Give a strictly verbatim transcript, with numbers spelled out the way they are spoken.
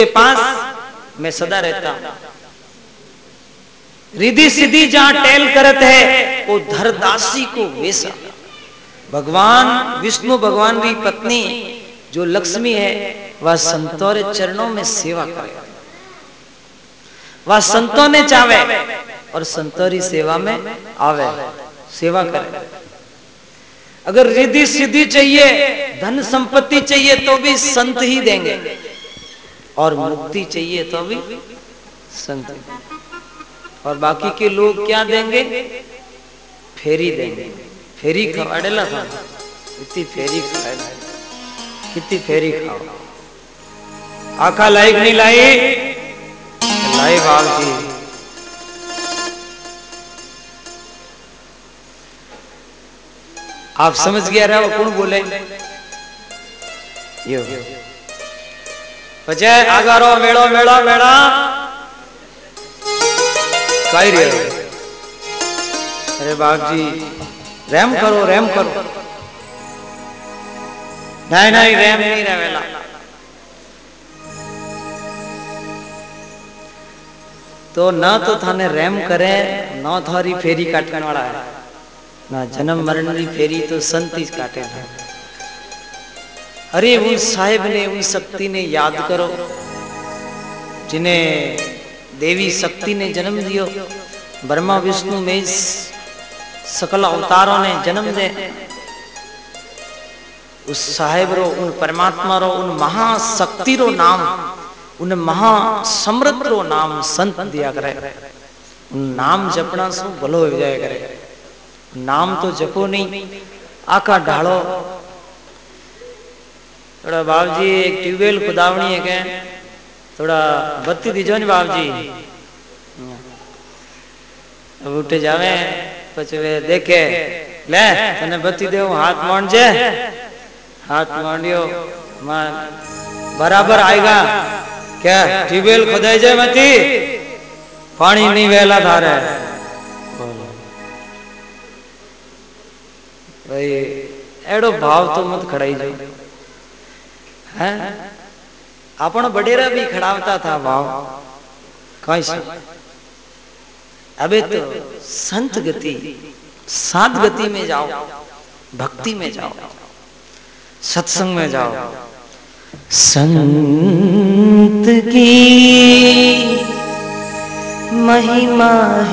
के पास मैं सदा रहता हूं। रिधि सिद्धि जहां टेल करत है वो धरदासी को वेसा। भगवान विष्णु भगवान की पत्नी जो लक्ष्मी है वह संतों रे चरणों में सेवा करे, वह संतों ने चावे और संतों री सेवा में आवे, सेवा करे। अगर रिधि सिद्धि चाहिए, धन संपत्ति चाहिए तो भी संत ही देंगे, और मुक्ति चाहिए तो भी संत। और बाकी के लोग क्या देंगे? फेरी देंगे। फेरी खवाड़ेला था, इतनी फेरी खाए, कितनी फेरी खाओ। आखा लाइक नहीं लाई, लाई बाप जी। आप समझ गया रहा वो कौन बोले? यो पचे आगारो मेड़ो मेड़ो मेड़ा कही रहे हो। अरे बाप जी रैम करो, रैम करो। नहीं नहीं रैम नहीं रहेला। तो ना तो थाने रैम करे, ना थारी फेरी काटने वाला है, ना जन्म मरण की फेरी तो संत ही काटे ना। अरे उन साहिब ने, उन शक्ति ने याद करो जिन्हें देवी शक्ति ने जन्म दियो। ब्रह्मा विष्णु महेश सकल अवतारों ने जन्म दे। उस साहेब रो, उन परमात्मा रो, उन महाशक्ति रो नाम, उन महासमृद्ध रो नाम संत दिया करे। उन नाम जपना सु भलो हो जाए करे। नाम तो जपो नहीं, आका ढालो। थोड़ा बाप जी एक ट्यूबवेल खुदावनी है के, थोड़ा बत्ती दीजो ने बाप जी। अब उठे जावे पछ वे देखे ले तने बत्ती दे, हाथ मांड जे, हाथ मांडियो मान बराबर आएगा क्या? ट्यूबवेल खुदाई जाए मती, पानी नहीं वेला धारे। भाई एड़ो भाव तो मत खड़ाई जो है। अपन बडेरा भी खड़ावता था भाव कैसा। अबे तो संत गति, साध गति में जाओ, भक्ति में जाओ, सत्संग में जाओ। संत की महिमा